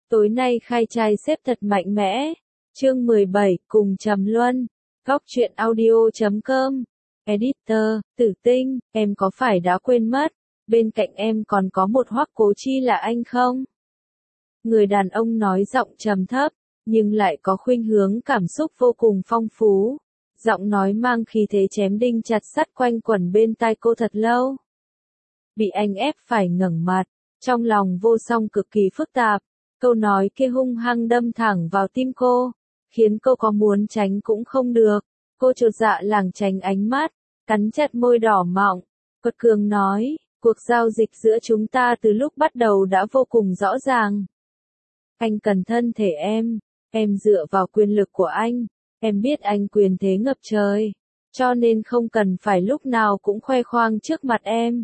Tối nay khai trai xếp thật mạnh mẽ. Chương 17, cùng Trầm Luân. Góc truyện audio.com. Editor, Tử Tinh, em có phải đã quên mất, bên cạnh em còn có một Hoắc Cố Chi là anh không? Người đàn ông nói giọng trầm thấp, nhưng lại có khuynh hướng cảm xúc vô cùng phong phú. Giọng nói mang khí thế chém đinh chặt sắt quanh quẩn bên tai cô thật lâu. Bị anh ép phải ngẩng mặt, trong lòng Vô Song cực kỳ phức tạp. Câu nói kia hung hăng đâm thẳng vào tim cô, khiến cô có muốn tránh cũng không được. Cô chột dạ lảng tránh ánh mắt, cắn chặt môi đỏ mọng, quật cường nói, cuộc giao dịch giữa chúng ta từ lúc bắt đầu đã vô cùng rõ ràng. Anh cần thân thể em dựa vào quyền lực của anh, em biết anh quyền thế ngập trời, cho nên không cần phải lúc nào cũng khoe khoang trước mặt em.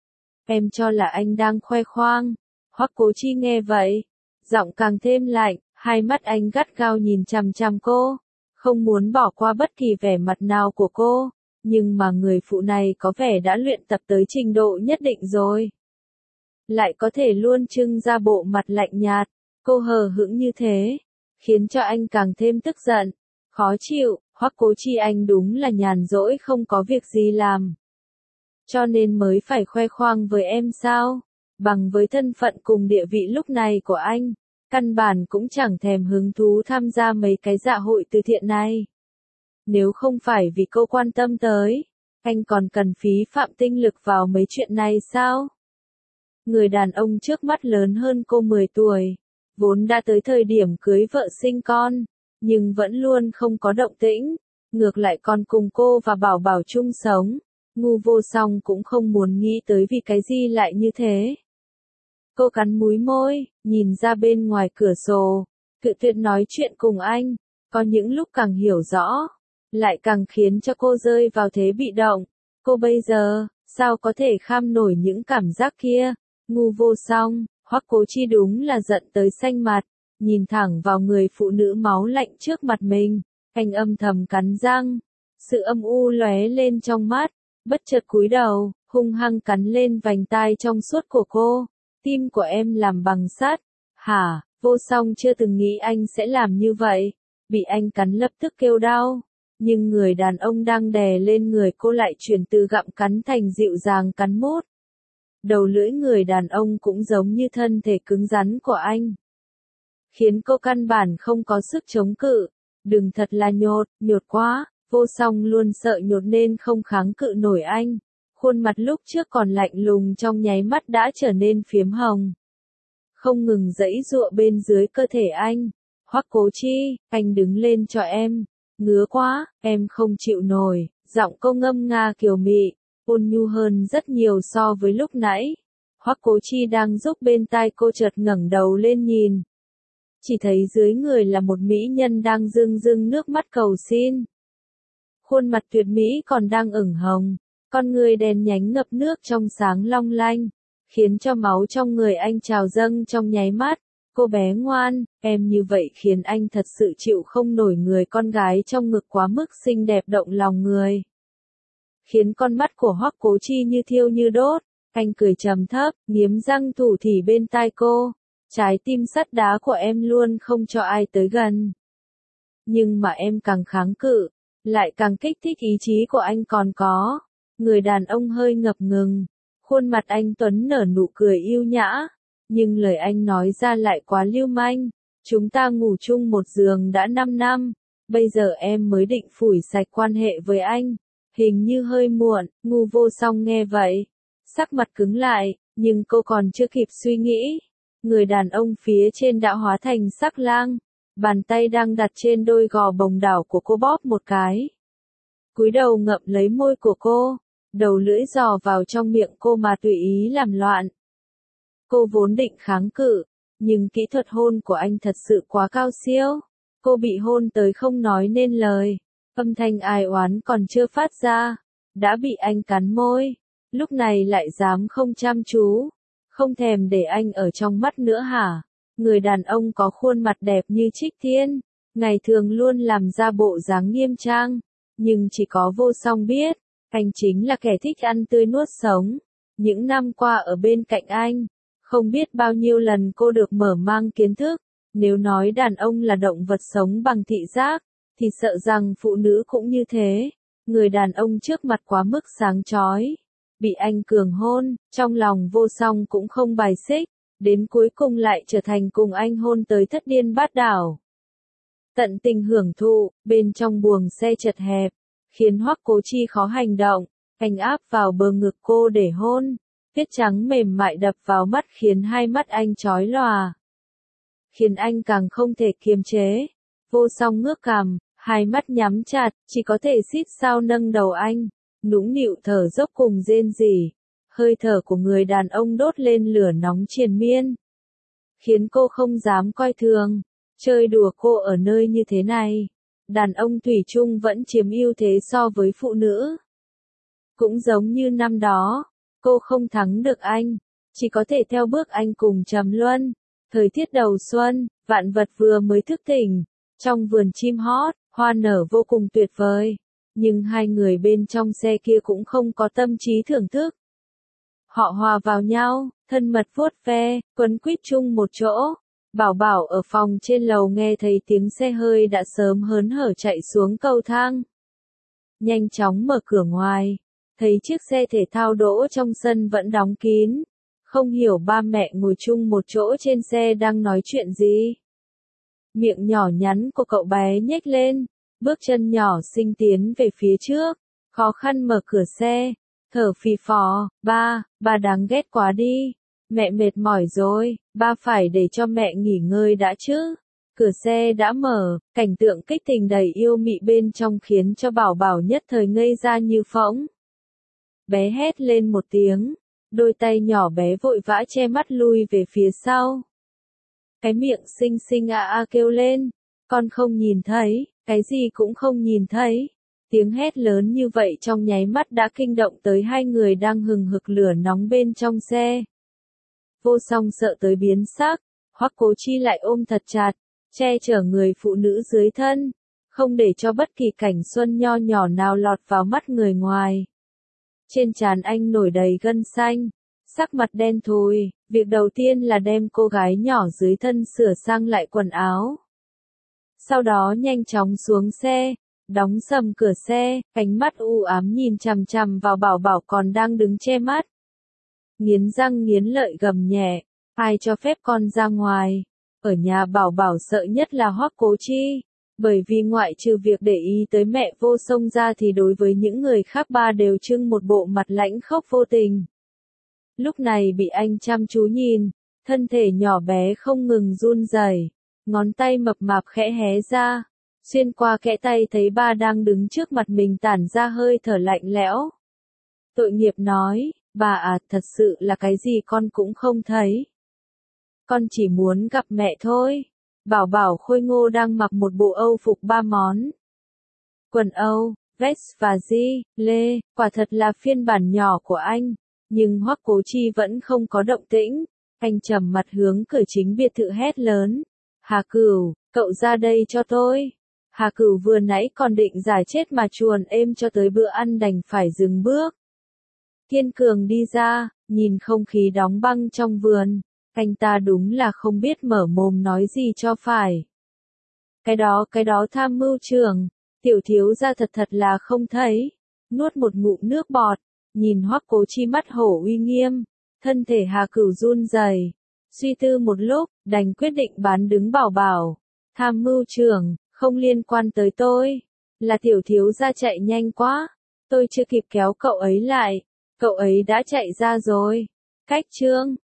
Em cho là anh đang khoe khoang. Hoắc Cố Chi nghe vậy, giọng càng thêm lạnh, hai mắt anh gắt gao nhìn chằm chằm cô, không muốn bỏ qua bất kỳ vẻ mặt nào của cô, nhưng mà người phụ này có vẻ đã luyện tập tới trình độ nhất định rồi. Lại có thể luôn trưng ra bộ mặt lạnh nhạt, cô hờ hững như thế, khiến cho anh càng thêm tức giận, khó chịu. Hoắc Cố Chi anh đúng là nhàn rỗi không có việc gì làm. Cho nên mới phải khoe khoang với em sao? Bằng với thân phận cùng địa vị lúc này của anh, căn bản cũng chẳng thèm hứng thú tham gia mấy cái dạ hội từ thiện này. Nếu không phải vì cô quan tâm tới, anh còn cần phí phạm tinh lực vào mấy chuyện này sao? Người đàn ông trước mắt lớn hơn cô 10 tuổi, vốn đã tới thời điểm cưới vợ sinh con, nhưng vẫn luôn không có động tĩnh, ngược lại còn cùng cô và Bảo Bảo chung sống. Ngu Vô Song cũng không muốn nghĩ tới vì cái gì lại như thế. Cô cắn múi môi, nhìn ra bên ngoài cửa sổ, cự tuyệt nói chuyện cùng anh, có những lúc càng hiểu rõ, lại càng khiến cho cô rơi vào thế bị động. Cô bây giờ, sao có thể kham nổi những cảm giác kia? Ngu Vô Song, Hoắc Cố Chi đúng là giận tới xanh mặt, nhìn thẳng vào người phụ nữ máu lạnh trước mặt mình, anh âm thầm cắn răng, sự âm u lóe lên trong mắt, bất chợt cúi đầu, hung hăng cắn lên vành tai trong suốt của cô. Tim của em làm bằng sắt. Hả? Vô Song chưa từng nghĩ anh sẽ làm như vậy. Bị anh cắn lập tức kêu đau. Nhưng người đàn ông đang đè lên người cô lại chuyển từ gặm cắn thành dịu dàng cắn mút. Đầu lưỡi người đàn ông cũng giống như thân thể cứng rắn của anh, khiến cô căn bản không có sức chống cự. Đừng thật là nhột quá. Vô Song luôn sợ nhột nên không kháng cự nổi anh. Khuôn mặt lúc trước còn lạnh lùng trong nháy mắt đã trở nên phiếm hồng. Không ngừng giãy giụa bên dưới cơ thể anh. Hoắc Cố Chi, anh đứng lên cho em. Ngứa quá, em không chịu nổi. Giọng cô ngâm nga kiều mị, ôn nhu hơn rất nhiều so với lúc nãy. Hoắc Cố Chi đang giúp bên tai cô chợt ngẩng đầu lên nhìn. Chỉ thấy dưới người là một mỹ nhân đang rưng rưng nước mắt cầu xin. Khuôn mặt tuyệt mỹ còn đang ửng hồng, con người đen nhánh ngập nước trong sáng long lanh, khiến cho máu trong người anh trào dâng trong nháy mắt. Cô bé ngoan, em như vậy khiến anh thật sự chịu không nổi người con gái trong ngực quá mức xinh đẹp động lòng người. Khiến con mắt của Hoắc Cố Chi như thiêu như đốt, anh cười trầm thấp, nghiến răng thủ thỉ bên tai cô. Trái tim sắt đá của em luôn không cho ai tới gần. Nhưng mà em càng kháng cự, lại càng kích thích ý chí của anh còn có. Người đàn ông hơi ngập ngừng, khuôn mặt anh tuấn nở nụ cười yêu nhã, nhưng lời anh nói ra lại quá lưu manh. Chúng ta ngủ chung một giường đã 5 năm, bây giờ em mới định phủi sạch quan hệ với anh, hình như hơi muộn. Ngu Vô Song nghe vậy, sắc mặt cứng lại, nhưng cô còn chưa kịp suy nghĩ. Người đàn ông phía trên đã hóa thành sắc lang, bàn tay đang đặt trên đôi gò bồng đảo của cô bóp một cái. Cúi đầu ngậm lấy môi của cô, đầu lưỡi dò vào trong miệng cô mà tùy ý làm loạn. Cô vốn định kháng cự, nhưng kỹ thuật hôn của anh thật sự quá cao siêu. Cô bị hôn tới không nói nên lời, âm thanh ai oán còn chưa phát ra, đã bị anh cắn môi, lúc này lại dám không chăm chú. Không thèm để anh ở trong mắt nữa hả? Người đàn ông có khuôn mặt đẹp như trích thiên, ngày thường luôn làm ra bộ dáng nghiêm trang, nhưng chỉ có Vô Song biết, anh chính là kẻ thích ăn tươi nuốt sống. Những năm qua ở bên cạnh anh, không biết bao nhiêu lần cô được mở mang kiến thức, Nếu nói đàn ông là động vật sống bằng thị giác, thì sợ rằng phụ nữ cũng như thế. Người đàn ông trước mặt quá mức sáng chói, bị anh cường hôn, trong lòng Vô Song cũng không bài xích, đến cuối cùng lại trở thành cùng anh hôn tới thất điên bát đảo. Tận tình hưởng thụ, bên trong buồng xe chật hẹp, khiến Hoắc Cố Chi khó hành động, anh áp vào bờ ngực cô để hôn, tiết trắng mềm mại đập vào mắt khiến hai mắt anh chói lòa. Khiến anh càng không thể kiềm chế. Vô Song ngước cằm, hai mắt nhắm chặt, chỉ có thể xít sao nâng đầu anh, nũng nịu thở dốc cùng rên rỉ. Hơi thở của người đàn ông đốt lên lửa nóng triền miên, khiến cô không dám coi thường. Chơi đùa cô ở nơi như thế này, đàn ông thủy chung vẫn chiếm ưu thế so với phụ nữ. Cũng giống như năm đó, cô không thắng được anh, chỉ có thể theo bước anh cùng Trầm Luân. Thời tiết đầu xuân, vạn vật vừa mới thức tỉnh, trong vườn chim hót, hoa nở vô cùng tuyệt vời. Nhưng hai người bên trong xe kia cũng không có tâm trí thưởng thức. Họ hòa vào nhau, thân mật vuốt ve, quấn quýt chung một chỗ. Bảo Bảo ở phòng trên lầu nghe thấy tiếng xe hơi đã sớm hớn hở chạy xuống cầu thang. Nhanh chóng mở cửa ngoài, thấy chiếc xe thể thao đỗ trong sân vẫn đóng kín. Không hiểu ba mẹ ngồi chung một chỗ trên xe đang nói chuyện gì. Miệng nhỏ nhắn của cậu bé nhếch lên, bước chân nhỏ xinh tiến về phía trước, khó khăn mở cửa xe, thở phì phò, ba đáng ghét quá đi, mẹ mệt mỏi rồi, ba phải để cho mẹ nghỉ ngơi đã chứ. Cửa xe đã mở, cảnh tượng kích tình đầy yêu mị bên trong khiến cho Bảo Bảo nhất thời ngây ra như phỗng. Bé hét lên một tiếng, đôi tay nhỏ bé vội vã che mắt lui về phía sau. Cái miệng xinh xinh kêu lên, con không nhìn thấy, cái gì cũng không nhìn thấy. Tiếng hét lớn như vậy trong nháy mắt đã kinh động tới hai người đang hừng hực lửa nóng bên trong xe. Vô Song sợ tới biến sắc, Hoắc Cố Chi lại ôm thật chặt, che chở người phụ nữ dưới thân, không để cho bất kỳ cảnh xuân nho nhỏ nào lọt vào mắt người ngoài. Trên trán anh nổi đầy gân xanh, sắc mặt đen thui, việc đầu tiên là đem cô gái nhỏ dưới thân sửa sang lại quần áo. Sau đó nhanh chóng xuống xe, đóng sầm cửa xe, ánh mắt u ám nhìn chằm chằm vào Bảo Bảo còn đang đứng che mắt. Nghiến răng nghiến lợi gầm nhẹ, ai cho phép con ra ngoài. Ở nhà Bảo Bảo sợ nhất là Hoắc Cố Chi, bởi vì ngoại trừ việc để ý tới mẹ Vô Song ra thì đối với những người khác ba đều trưng một bộ mặt lãnh khốc vô tình. Lúc này bị anh chăm chú nhìn, thân thể nhỏ bé không ngừng run rẩy, ngón tay mập mạp khẽ hé ra, xuyên qua kẽ tay thấy ba đang đứng trước mặt mình tản ra hơi thở lạnh lẽo. Tội nghiệp nói, bà à, thật sự là cái gì con cũng không thấy. Con chỉ muốn gặp mẹ thôi. Bảo Bảo khôi ngô đang mặc một bộ Âu phục 3 món. Quần Âu, vest và lê, quả thật là phiên bản nhỏ của anh. Nhưng Hoắc Cố Chi vẫn không có động tĩnh. Anh trầm mặt hướng cửa chính biệt thự hét lớn. Hà Cửu, cậu ra đây cho tôi. Hà Cửu vừa nãy còn định giải chết mà chuồn êm cho tới bữa ăn đành phải dừng bước. Kiên cường đi ra, nhìn không khí đóng băng trong vườn. Anh ta đúng là không biết mở mồm nói gì cho phải. Cái đó tham mưu trưởng, tiểu thiếu gia thật là không thấy. Nuốt một ngụm nước bọt, nhìn Hoắc Cố Chi mắt hổ uy nghiêm, thân thể Hà Cửu run rẩy, suy tư một lúc, đành quyết định bán đứng Bảo Bảo. Tham mưu trưởng, không liên quan tới tôi, là tiểu thiếu gia chạy nhanh quá, tôi chưa kịp kéo cậu ấy lại, cậu ấy đã chạy ra rồi. Cách chương